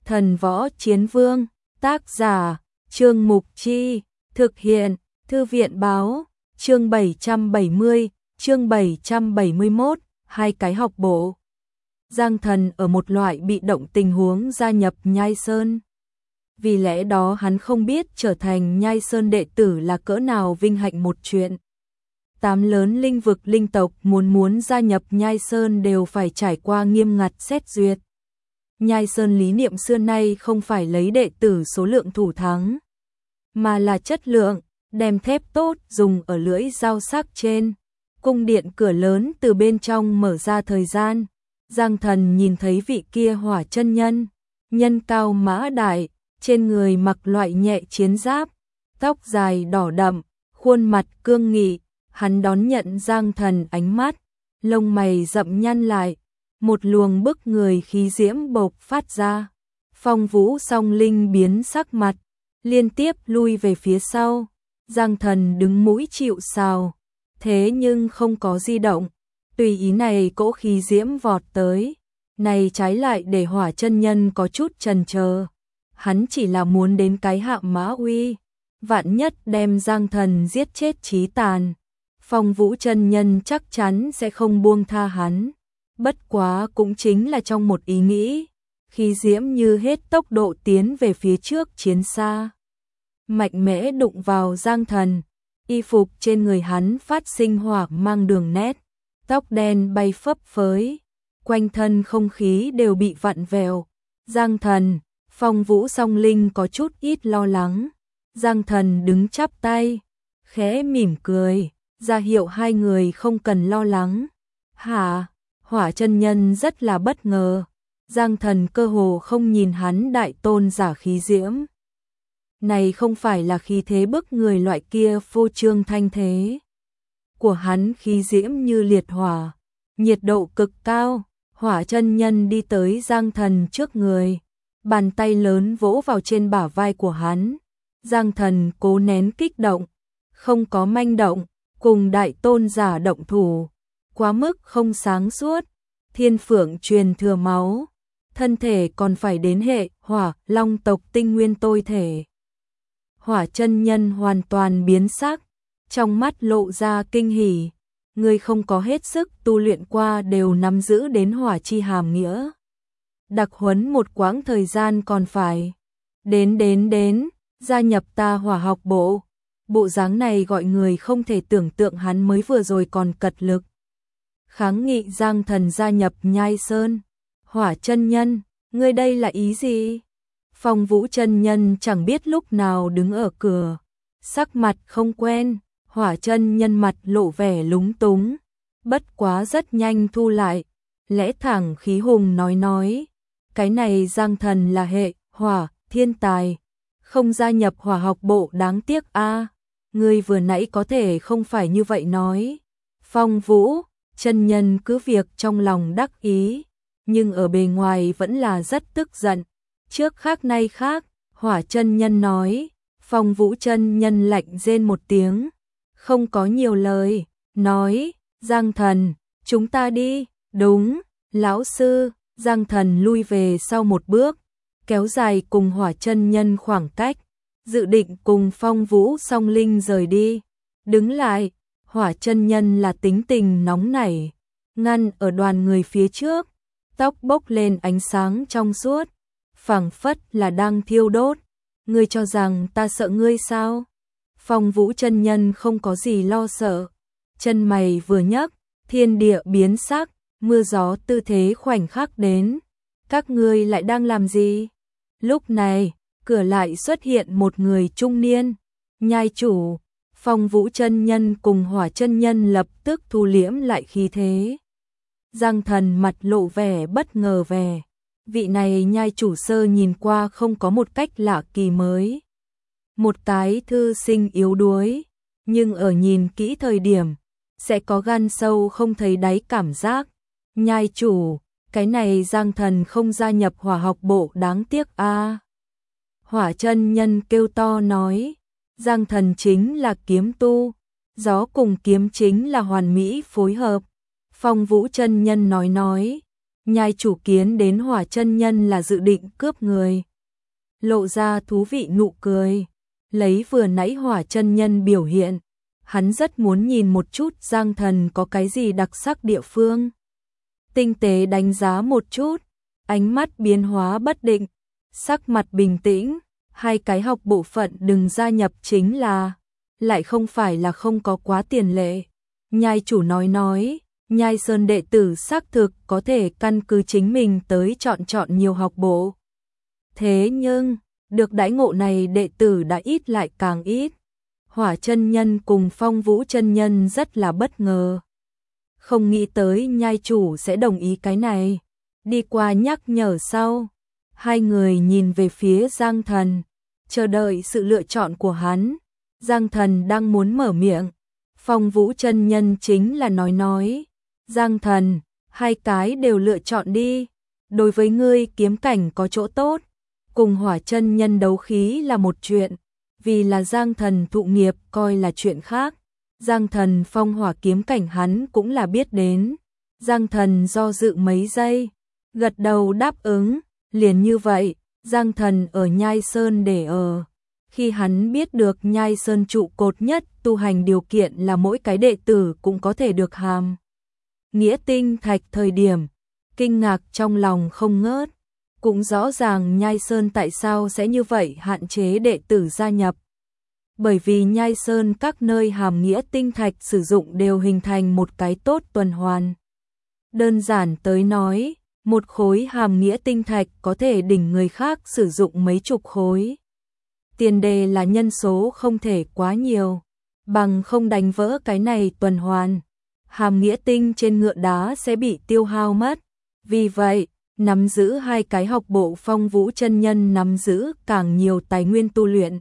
Thần Võ Chiến Vương, tác giả, Trương Mục Chi, thực hiện, Thư viện Báo, chương 770, chương 771, hai cái học bộ. Giang Thần ở một loại bị động tình huống gia nhập Nhai Sơn. Vì lẽ đó hắn không biết trở thành Nhai Sơn đệ tử là cỡ nào vinh hạnh một chuyện. 8 lớn linh vực linh tộc muốn gia nhập Nhai Sơn đều phải trải qua nghiêm ngặt xét duyệt. Nhai Sơn lý niệm xưa nay không phải lấy đệ tử số lượng thủ thắng, mà là chất lượng, đem thép tốt dùng ở lưỡi dao sắc trên. Cung điện cửa lớn từ bên trong mở ra thời gian. Giang Thần nhìn thấy vị kia Hỏa chân nhân, nhân cao mã đại, trên người mặc loại nhẹ chiến giáp, tóc dài đỏ đậm, khuôn mặt cương nghị, hắn đón nhận Giang Thần ánh mắt, lông mày rậm nhăn lại, một luồng bức người khí diễm bộc phát ra. Phong Vũ Song Linh biến sắc mặt, liên tiếp lui về phía sau. Giang Thần đứng mũi chịu sào, thế nhưng không có di động. Tùy ý này cỗ khí diễm vọt tới, này trái lại để Hỏa chân nhân có chút chần chờ. Hắn chỉ là muốn đến cái hạ mã uy, vạn nhất đem Giang Thần giết chết chí tàn, Phong Vũ chân nhân chắc chắn sẽ không buông tha hắn. Bất quá cũng chính là trong một ý nghĩ, khí diễm như hết tốc độ tiến về phía trước chiến xa. Mạnh mẽ đụng vào Giang Thần, y phục trên người hắn phát sinh hỏa mang đường nét, tóc đen bay phấp phới, quanh thân không khí đều bị vặn vẹo. Giang Thần, Phong Vũ Song Linh có chút ít lo lắng. Giang Thần đứng chắp tay, khẽ mỉm cười, ra hiệu hai người không cần lo lắng. Hả? Hỏa chân nhân rất là bất ngờ. Giang Thần cơ hồ không nhìn hắn đại tôn giả khí diễm. Này không phải là khí thế bức người loại kia phô trương thanh thế. Của hắn khí diễm như liệt hỏa, nhiệt độ cực cao. Hỏa chân nhân đi tới Giang Thần trước người, bàn tay lớn vỗ vào trên bả vai của hắn. Giang Thần cố nén kích động, không có manh động, cùng đại tôn giả động thủ, quá mức không sáng suốt. Thiên Phượng truyền thừa máu, thân thể còn phải đến hệ Hỏa Long tộc tinh nguyên tôi thể. Hỏa chân nhân hoàn toàn biến sắc, trong mắt lộ ra kinh hỉ. Người không có hết sức tu luyện qua đều nắm giữ đến hỏa chi hàm nghĩa. Đặc huấn một quãng thời gian còn phải. Đến, gia nhập ta Hỏa học bộ. Bộ dáng này gọi người không thể tưởng tượng hắn mới vừa rồi còn cật lực kháng nghị Giang Thần gia nhập Nhai Sơn. Hỏa chân nhân, ngươi đây là ý gì? Phong Vũ chân nhân chẳng biết lúc nào đứng ở cửa, sắc mặt không quen. Hỏa chân nhân mặt lộ vẻ lúng túng, bất quá rất nhanh thu lại, lẽ thẳng khí hùng nói, cái này Giang Thần là hệ hỏa thiên tài, không gia nhập Hỏa học bộ đáng tiếc a. Ngươi vừa nãy có thể không phải như vậy nói. Phong Vũ chân nhân cứ việc trong lòng đắc ý, nhưng ở bề ngoài vẫn là rất tức giận. Trước khác nay khác, Hỏa chân nhân nói. Phong Vũ chân nhân lạnh rên một tiếng, không có nhiều lời, nói, Giang Thần, chúng ta đi. Đúng, lão sư. Giang Thần lui về sau một bước, kéo dài cùng Hỏa chân nhân khoảng cách, dự định cùng Phong Vũ Song Linh rời đi. Đứng lại, Hỏa chân nhân là tính tình nóng nảy, ngăn ở đoàn người phía trước, tóc bốc lên ánh sáng trong suốt, phảng phất là đang thiêu đốt. Ngươi cho rằng ta sợ ngươi sao? Phong Vũ chân nhân không có gì lo sợ, chân mày vừa nhấc, thiên địa biến sắc, mưa gió tư thế khoảnh khắc đến. Các ngươi lại đang làm gì? Lúc này, cửa lại xuất hiện một người trung niên. Nhai chủ. Phong Vũ chân nhân cùng Hỏa chân nhân lập tức thu liễm lại khí thế. Giang Thần mặt lộ vẻ bất ngờ vẻ. Vị này nhai chủ sơ nhìn qua không có một cách lạ kỳ mới. Một cái thư sinh yếu đuối, nhưng ở nhìn kỹ thời điểm, sẽ có gan sâu không thấy đáy cảm giác. Nhai chủ, cái này Giang Thần không gia nhập Hỏa học bộ đáng tiếc a. Hỏa chân nhân kêu to nói, Giang Thần chính là kiếm tu, gió cùng kiếm chính là hoàn mỹ phối hợp. Phong Vũ chân nhân nói, Nhai chủ kiến đến Hỏa chân nhân là dự định cướp người. Lộ ra thú vị nụ cười, lấy vừa nãy Hỏa chân nhân biểu hiện, hắn rất muốn nhìn một chút Giang Thần có cái gì đặc sắc địa phương. Tinh tế đánh giá một chút, ánh mắt biến hóa bất định, sắc mặt bình tĩnh, hai cái học bộ phận đừng gia nhập chính là, lại không phải là không có quá tiền lệ. Nhai chủ nói, Nhai Sơn đệ tử xác thực có thể căn cứ chính mình tới chọn nhiều học bộ. Thế nhưng, được đãi ngộ này đệ tử đã ít lại càng ít. Hỏa chân nhân cùng Phong Vũ chân nhân rất là bất ngờ. Không nghĩ tới nhai chủ sẽ đồng ý cái này. Đi qua nhắc nhở sau, hai người nhìn về phía Giang Thần, chờ đợi sự lựa chọn của hắn. Giang Thần đang muốn mở miệng, Phong Vũ chân nhân chính là nói, Giang Thần, hai cái đều lựa chọn đi, đối với ngươi kiếm cảnh có chỗ tốt, cùng Hỏa chân nhân đấu khí là một chuyện, vì là Giang Thần thụ nghiệp coi là chuyện khác. Giang Thần phong hỏa kiếm cảnh hắn cũng là biết đến. Giang Thần do dự mấy giây, gật đầu đáp ứng, liền như vậy, Giang Thần ở Nhai Sơn để ở. Khi hắn biết được Nhai Sơn trụ cột nhất tu hành điều kiện là mỗi cái đệ tử cũng có thể được hàm nghĩa tinh thạch thời điểm, kinh ngạc trong lòng không ngớt, cũng rõ ràng Nhai Sơn tại sao sẽ như vậy hạn chế đệ tử gia nhập. Bởi vì Nhai Sơn các nơi hàm nghĩa tinh thạch sử dụng đều hình thành một cái tốt tuần hoàn. Đơn giản tới nói, một khối hàm nghĩa tinh thạch có thể đỉnh người khác sử dụng mấy chục khối. Tiền đề là nhân số không thể quá nhiều, bằng không đánh vỡ cái này tuần hoàn. Hàm nghĩa tinh trên ngựa đá sẽ bị tiêu hao mất. Vì vậy, nắm giữ hai cái học bộ Phong Vũ chân nhân nắm giữ càng nhiều tài nguyên tu luyện.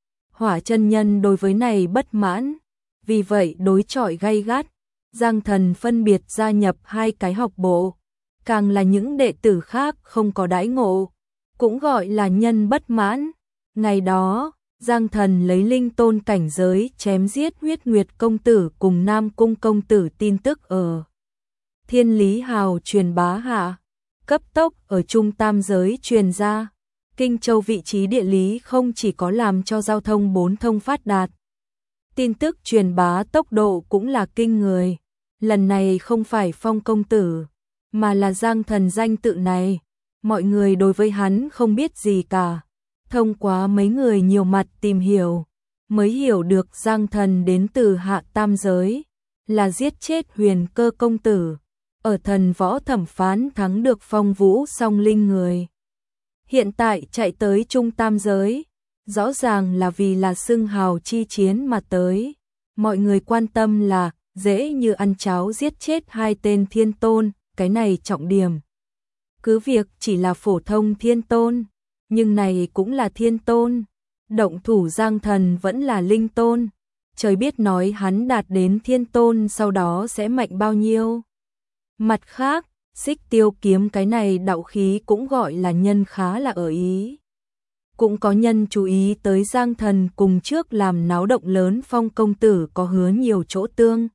Hỏa chân nhân đối với này bất mãn, vì vậy đối chọi gay gắt. Giang Thần phân biệt gia nhập hai cái học bộ, càng là những đệ tử khác không có đãi ngộ, cũng gọi là nhân bất mãn. Ngày đó, Giang Thần lấy linh tôn cảnh giới chém giết Huyết Nguyệt công tử cùng Nam Cung công tử tin tức ở Thiên Lý Hào truyền bá hạ, cấp tốc ở Trung Tam giới truyền ra. Kinh Châu vị trí địa lý không chỉ có làm cho giao thông bốn thông phát đạt, tin tức truyền bá tốc độ cũng là kinh người. Lần này không phải Phong công tử, mà là Giang Thần danh tự này, mọi người đối với hắn không biết gì cả. Thông qua mấy người nhiều mặt tìm hiểu, mới hiểu được Giang Thần đến từ hạ tam giới, là giết chết Huyền Cơ công tử, ở thần võ thẩm phán thắng được Phong Vũ song linh người. Hiện tại chạy tới Trung Tam giới, rõ ràng là vì là xưng hào chi chiến mà tới. Mọi người quan tâm là dễ như ăn cháo giết chết hai tên thiên tôn, cái này trọng điểm. Cứ việc chỉ là phổ thông thiên tôn, nhưng này cũng là thiên tôn. Động thủ Giang Thần vẫn là linh tôn. Trời biết nói hắn đạt đến thiên tôn sau đó sẽ mạnh bao nhiêu. Mặt khác, Xích Tiêu kiếm cái này đạo khí cũng gọi là nhân khá là ở ý. Cũng có nhân chú ý tới Giang Thần cùng trước làm náo động lớn Phong công tử có hứa nhiều chỗ tương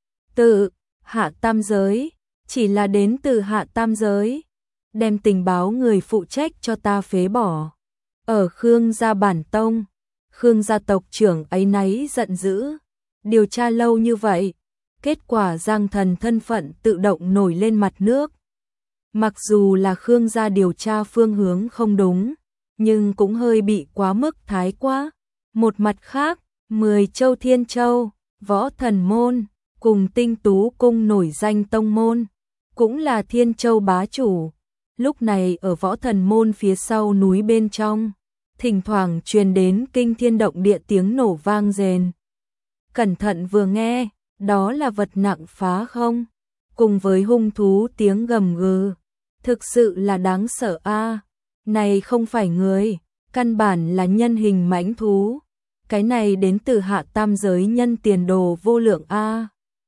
tự. Hạ tam giới, chỉ là đến từ hạ tam giới, đem tình báo người phụ trách cho ta phế bỏ. Ở Khương gia bản tông, Khương gia tộc trưởng ấy nấy giận dữ, điều tra lâu như vậy, kết quả Giang Thần thân phận tự động nổi lên mặt nước. Mặc dù là Khương gia điều tra phương hướng không đúng, nhưng cũng hơi bị quá mức thái quá. Một mặt khác, 10 châu Thiên Châu, Võ Thần môn, cùng Tinh Tú cung nổi danh tông môn, cũng là Thiên Châu bá chủ. Lúc này ở Võ Thần môn phía sau núi bên trong, thỉnh thoảng truyền đến kinh thiên động địa tiếng nổ vang rền. Cẩn thận vừa nghe, đó là vật nặng phá không, cùng với hung thú tiếng gầm gừ. Thực sự là đáng sợ a. Này không phải người, căn bản là nhân hình mãnh thú. Cái này đến từ hạ tam giới nhân tiền đồ vô lượng a.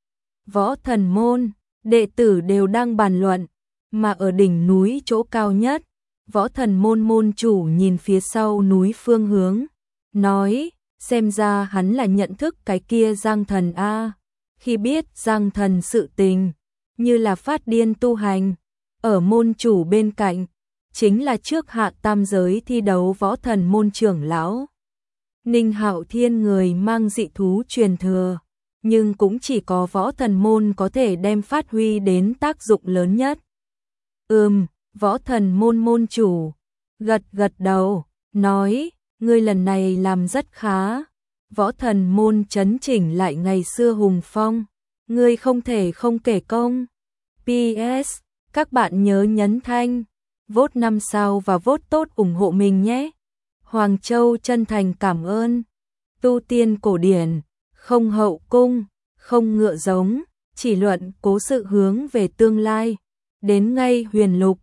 Võ Thần môn, đệ tử đều đang bàn luận, mà ở đỉnh núi chỗ cao nhất, Võ Thần môn môn chủ nhìn phía sau núi phương hướng, nói, xem ra hắn là nhận thức cái kia Giang Thần a. Khi biết Giang Thần sự tình, như là phát điên tu hành, ở môn chủ bên cạnh, chính là trước hạ tam giới thi đấu võ thần môn trưởng lão. Ninh Hạo Thiên người mang dị thú truyền thừa, nhưng cũng chỉ có võ thần môn có thể đem phát huy đến tác dụng lớn nhất. Võ thần môn môn chủ, gật gật đầu, nói, ngươi lần này làm rất khá. Võ thần môn chấn chỉnh lại ngày xưa hùng phong, ngươi không thể không kể công. PS, các bạn nhớ nhấn thanh, vote 5 sao và vote tốt ủng hộ mình nhé. Hoàng Châu chân thành cảm ơn. Tu tiên cổ điển, không hậu cung, không ngựa giống, chỉ luận cố sự hướng về tương lai. Đến ngay huyền lục,